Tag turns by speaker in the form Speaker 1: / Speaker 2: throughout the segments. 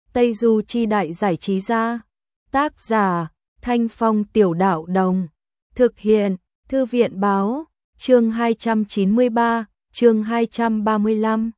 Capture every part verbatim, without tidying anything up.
Speaker 1: Tây Du Chi Đại Giải Trí Gia. Tác giả Thanh Phong Tiểu Đạo Đồng. Thực hiện Thư viện Báo. Chương hai trăm chín mươi ba, chương hai trăm ba mươi lăm.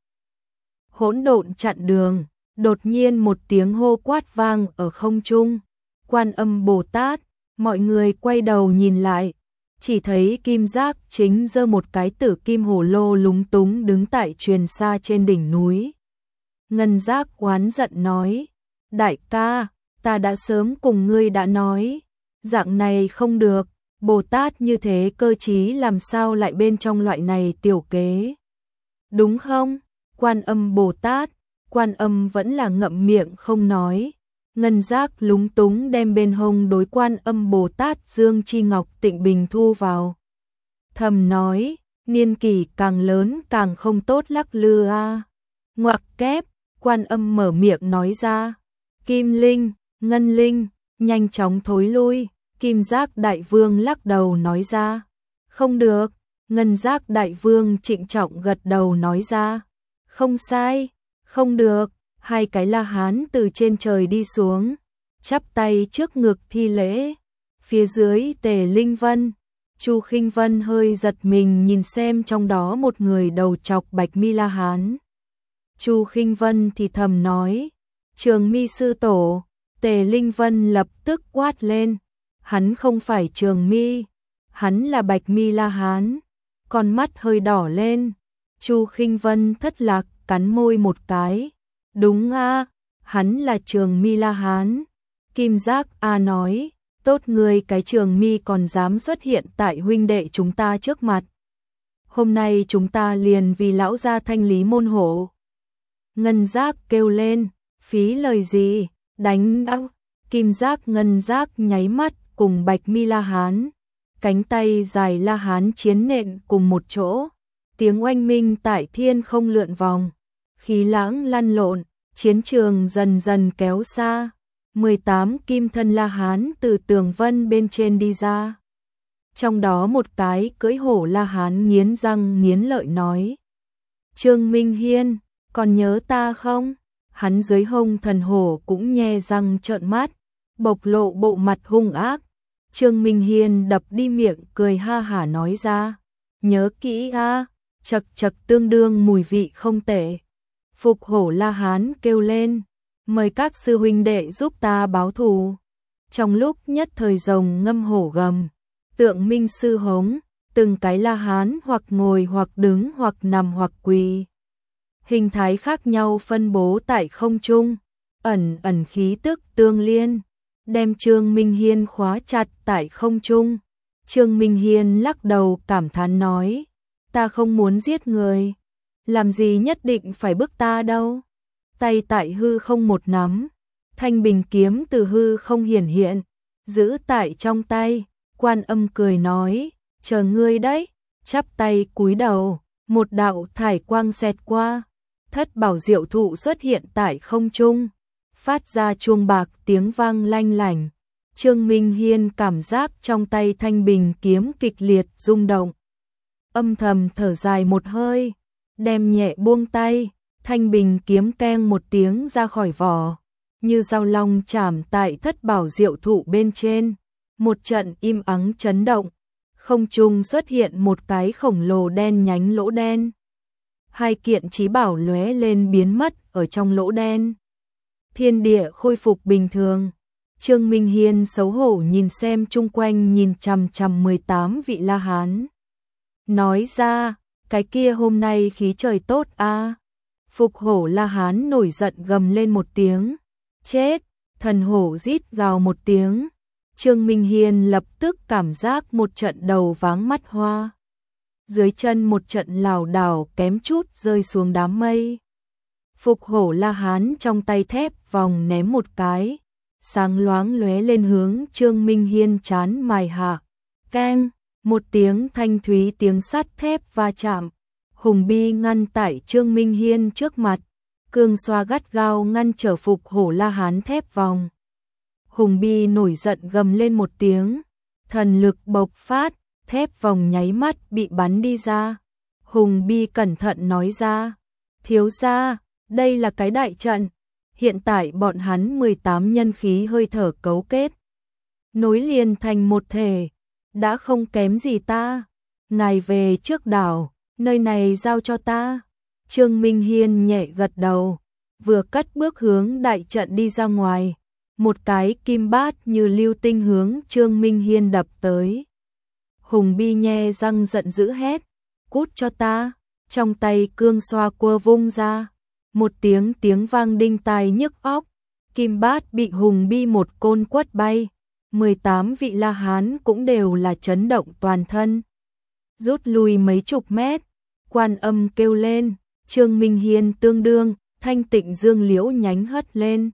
Speaker 1: Hỗn độn chặn đường. Đột nhiên một tiếng hô quát vang ở không trung. Quan Âm Bồ Tát. Mọi người quay đầu nhìn lại, chỉ thấy Kim Giác chính giơ một cái tử kim hồ lô lúng túng đứng tại truyền xa trên đỉnh núi. Ngân Giác oán giận nói: đại ca, ta đã sớm cùng ngươi đã nói, dạng này không được, Bồ Tát như thế cơ trí làm sao lại bên trong loại này tiểu kế. Đúng không? Quan Âm Bồ Tát. Quan Âm vẫn là ngậm miệng không nói. Ngân Giác lúng túng đem bên hông đối Quan Âm Bồ Tát Dương Chi Ngọc Tịnh Bình thu vào. Thầm nói, niên kỷ càng lớn càng không tốt lắc lư a. Ngoặc kép, Quan Âm mở miệng nói ra. Kim Linh, Ngân Linh, nhanh chóng thối lui. Kim Giác Đại Vương lắc đầu nói ra. Không được. Ngân Giác Đại Vương trịnh trọng gật đầu nói ra. Không sai, không được. Hai cái La Hán từ trên trời đi xuống, chắp tay trước ngực thi lễ. Phía dưới Tề Linh Vân, Chu Khinh Vân hơi giật mình nhìn xem trong đó một người đầu chọc bạch mi La Hán. Chu Khinh Vân thì thầm nói, Trường Mi sư tổ. Tề Linh Vân lập tức quát lên, hắn không phải Trường Mi, hắn là bạch mi La Hán. Con mắt hơi đỏ lên, Chu Khinh Vân thất lạc cắn môi một cái. Đúng a, hắn là Trường Mi La Hán. Kim Giác a nói, tốt người cái Trường Mi còn dám xuất hiện tại huynh đệ chúng ta trước mặt. Hôm nay chúng ta liền vì lão gia thanh lý môn hộ. Ngân Giác kêu lên, phí lời gì, đánh áo. Kim Giác Ngân Giác nháy mắt cùng bạch mi La Hán, cánh tay dài La Hán chiến nện cùng một chỗ, tiếng oanh minh tại thiên không lượn vòng. Khí lãng lăn lộn, chiến trường dần dần kéo xa. mười tám kim thân La Hán từ tường vân bên trên đi ra. Trong đó một cái cưỡi hổ La Hán nghiến răng nghiến lợi nói. Trương Minh Hiên, còn nhớ ta không? Hắn dưới hông thần hổ cũng nhe răng trợn mắt, bộc lộ bộ mặt hung ác. Trương Minh Hiên đập đi miệng cười ha hả nói ra. Nhớ kỹ a, chật chật tương đương mùi vị không tệ. Phục hổ La Hán kêu lên, mời các sư huynh đệ giúp ta báo thù. Trong lúc nhất thời rồng ngâm hổ gầm, tượng minh sư hống, từng cái La Hán hoặc ngồi hoặc đứng hoặc nằm hoặc quỳ. Hình thái khác nhau phân bố tại không trung, ẩn ẩn khí tức tương liên, đem Trương Minh Hiên khóa chặt tại không trung. Trương Minh Hiên lắc đầu cảm thán nói, ta không muốn giết người. Làm gì nhất định phải bức ta đâu. Tay tại hư không một nắm, thanh bình kiếm từ hư không hiển hiện, giữ tại trong tay. Quan Âm cười nói, chờ ngươi đấy. Chắp tay cúi đầu, một đạo thải quang xẹt qua, thất bảo diệu thụ xuất hiện tại không trung, phát ra chuông bạc tiếng vang lanh lảnh. Trương Minh Hiên cảm giác trong tay thanh bình kiếm kịch liệt rung động, âm thầm thở dài một hơi, đem nhẹ buông tay, thanh bình kiếm keng một tiếng ra khỏi vỏ, như dao long chạm tại thất bảo diệu thụ bên trên. Một trận im ắng chấn động, không trung xuất hiện một cái khổng lồ đen nhánh lỗ đen. Hai kiện chí bảo lóe lên biến mất ở trong lỗ đen. Thiên địa khôi phục bình thường. Trương Minh Hiên xấu hổ nhìn xem chung quanh nhìn chằm chằm mười tám vị La Hán. Nói ra, cái kia hôm nay khí trời tốt a. Phục hổ La Hán nổi giận gầm lên một tiếng. Chết, thần hổ rít gào một tiếng. Trương Minh Hiên lập tức cảm giác một trận đầu váng mắt hoa. Dưới chân một trận lảo đảo kém chút rơi xuống đám mây. Phục hổ La Hán trong tay thép vòng ném một cái, sáng loáng lóe lên hướng Trương Minh Hiên chán mài hạ. Keng, một tiếng thanh thúy tiếng sắt thép va chạm. Hùng bi ngăn tại Trương Minh Hiên trước mặt, cương xoa gắt gao ngăn trở phục hổ La Hán thép vòng. Hùng bi nổi giận gầm lên một tiếng, thần lực bộc phát, thép vòng nháy mắt bị bắn đi ra. Hùng bi cẩn thận nói ra, thiếu gia, đây là cái đại trận, hiện tại bọn hắn mười tám nhân khí hơi thở cấu kết, nối liền thành một thể, đã không kém gì ta. Ngài về trước đảo, nơi này giao cho ta. Trương Minh Hiên nhẹ gật đầu, vừa cất bước hướng đại trận đi ra ngoài, một cái kim bát như lưu tinh hướng Trương Minh Hiên đập tới. Hùng Bi nhe răng giận dữ hét, cút cho ta, trong tay cương xoa cua vung ra, một tiếng tiếng vang đinh tai nhức óc, kim bát bị Hùng Bi một côn quất bay, mười tám vị La Hán cũng đều là chấn động toàn thân. Rút lui mấy chục mét, Quan Âm kêu lên, Trương Minh Hiên tương đương, Thanh Tịnh Dương liễu nhánh hất lên.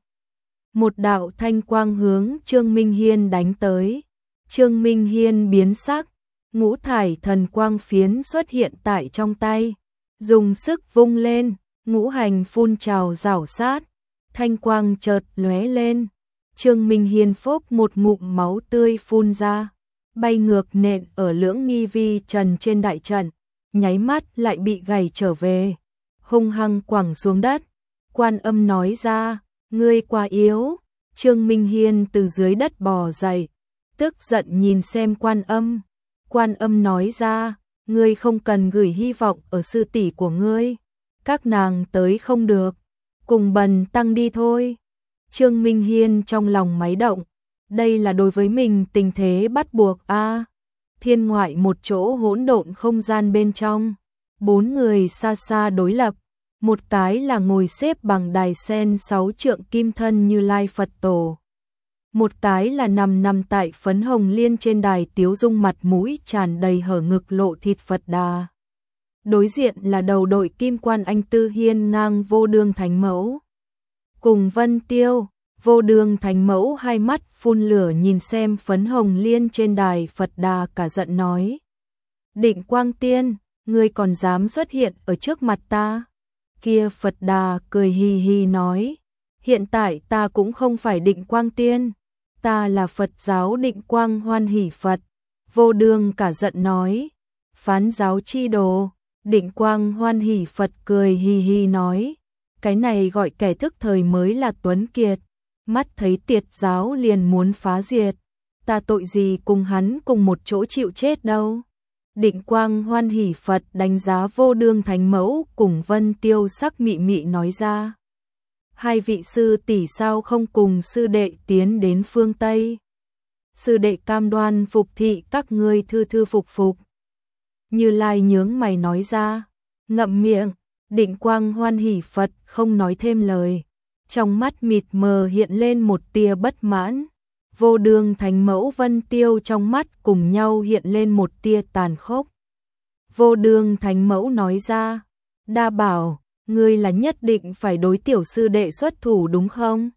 Speaker 1: Một đạo thanh quang hướng Trương Minh Hiên đánh tới. Trương Minh Hiên biến sắc, ngũ thải thần quang phiến xuất hiện tại trong tay, dùng sức vung lên, ngũ hành phun trào rảo sát, thanh quang chợt lóe lên. Trương Minh Hiên phốc một ngụm máu tươi phun ra, bay ngược nện ở lưỡng nghi vi trần trên đại trận, nháy mắt lại bị gảy trở về, hung hăng quẳng xuống đất. Quan Âm nói ra, ngươi quá yếu. Trương Minh Hiên từ dưới đất bò dậy, tức giận nhìn xem Quan Âm. Quan Âm nói ra, ngươi không cần gửi hy vọng ở sư tỷ của ngươi, các nàng tới không được, cùng Bần tăng đi thôi. Trương Minh Hiên trong lòng máy động, đây là đối với mình tình thế bắt buộc a. À, thiên ngoại một chỗ hỗn độn không gian bên trong, bốn người xa xa đối lập, một cái là ngồi xếp bằng đài sen sáu trượng kim thân Như Lai Phật Tổ, một cái là nằm nằm tại phấn hồng liên trên đài tiếu dung mặt mũi tràn đầy hở ngực lộ thịt Phật Đà. Đối diện là đầu đội kim quan anh tư hiên ngang Vô Đương Thánh Mẫu. Cùng Vân Tiêu, Vô Đương Thánh Mẫu hai mắt phun lửa nhìn xem phấn hồng liên trên đài Phật Đà cả giận nói. Định Quang Tiên, ngươi còn dám xuất hiện ở trước mặt ta? Kia Phật Đà cười hì hì nói, hiện tại ta cũng không phải Định Quang Tiên, ta là Phật giáo Định Quang Hoan Hỷ Phật. Vô Đương cả giận nói, phán giáo chi đồ. Định Quang Hoan Hỷ Phật cười hì hì nói, cái này gọi kẻ thức thời mới là tuấn kiệt, mắt thấy tiệt giáo liền muốn phá diệt, ta tội gì cùng hắn cùng một chỗ chịu chết đâu. Định Quang Hoan Hỷ Phật đánh giá Vô Đương Thánh Mẫu cùng Vân Tiêu sắc mị mị nói ra, hai vị sư tỷ sao không cùng sư đệ tiến đến phương Tây? Sư đệ cam đoan phục thị các ngươi thư thư phục phục. Như Lai nhướng mày nói ra, ngậm miệng. Định Quang Hoan Hỷ Phật không nói thêm lời, trong mắt mịt mờ hiện lên một tia bất mãn. Vô Đương Thánh Mẫu Vân Tiêu trong mắt cùng nhau hiện lên một tia tàn khốc. Vô Đương Thánh Mẫu nói ra, Đa Bảo, ngươi là nhất định phải đối tiểu sư đệ xuất thủ đúng không?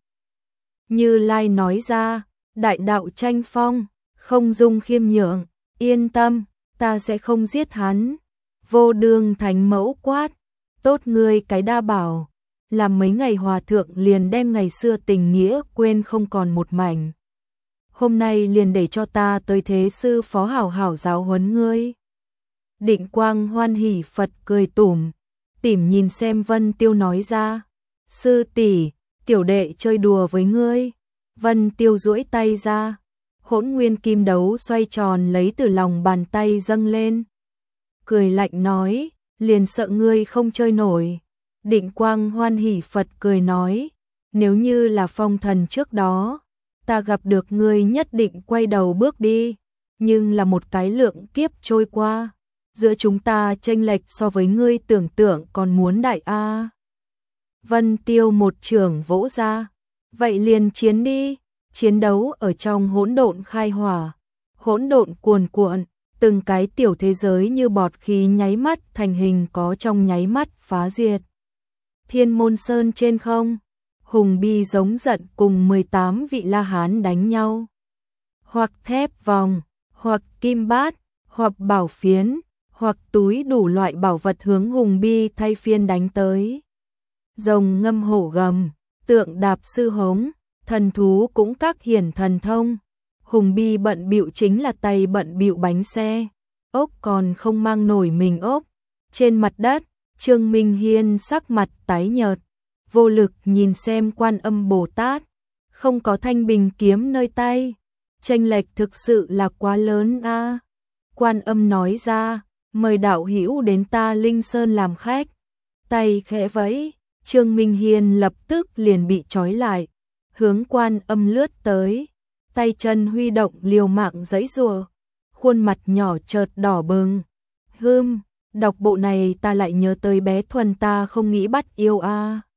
Speaker 1: Như Lai nói ra, đại đạo tranh phong, không dung khiêm nhượng, yên tâm, ta sẽ không giết hắn. Vô Đương Thánh Mẫu quát, tốt ngươi cái Đa Bảo, làm mấy ngày hòa thượng liền đem ngày xưa tình nghĩa quên không còn một mảnh. Hôm nay liền để cho ta tới thế sư phó hảo hảo giáo huấn ngươi. Định Quang Hoan Hỷ Phật cười tủm tỉm nhìn xem Vân Tiêu nói ra, sư tỷ, tiểu đệ chơi đùa với ngươi. Vân Tiêu duỗi tay ra, hỗn nguyên kim đấu xoay tròn lấy từ lòng bàn tay dâng lên. Cười lạnh nói, liền sợ ngươi không chơi nổi. Định Quang Hoan Hỷ Phật cười nói, nếu như là phong thần trước đó, ta gặp được ngươi nhất định quay đầu bước đi, nhưng là một cái lượng kiếp trôi qua, giữa chúng ta chênh lệch so với ngươi tưởng tượng còn muốn đại a. Vân Tiêu một trường vỗ ra, vậy liền chiến đi. Chiến đấu ở trong hỗn độn khai hỏa, hỗn độn cuồn cuộn, từng cái tiểu thế giới như bọt khí nháy mắt thành hình có trong nháy mắt phá diệt. Thiên Môn Sơn trên không, Hùng Bi giống giận cùng mười tám vị La Hán đánh nhau. Hoặc thép vòng, hoặc kim bát, hoặc bảo phiến, hoặc túi đủ loại bảo vật hướng Hùng Bi thay phiên đánh tới. Rồng ngâm hổ gầm, tượng đạp sư hống, thần thú cũng các hiển thần thông. Hùng Bi bận bịu chính là tay bận bịu bánh xe, ốc còn không mang nổi mình ốc. Trên mặt đất, Trương Minh Hiên sắc mặt tái nhợt, vô lực nhìn xem Quan Âm Bồ Tát, không có thanh bình kiếm nơi tay, chênh lệch thực sự là quá lớn a. Quan Âm nói ra, mời đạo hữu đến ta Linh Sơn làm khách. Tay khẽ vẫy, Trương Minh Hiên lập tức liền bị trói lại, hướng Quan Âm lướt tới, tay chân huy động liều mạng giãy giụa, khuôn mặt nhỏ chợt đỏ bừng. Hừm, đọc bộ này ta lại nhớ tới bé Thuần ta không nghĩ bắt yêu a.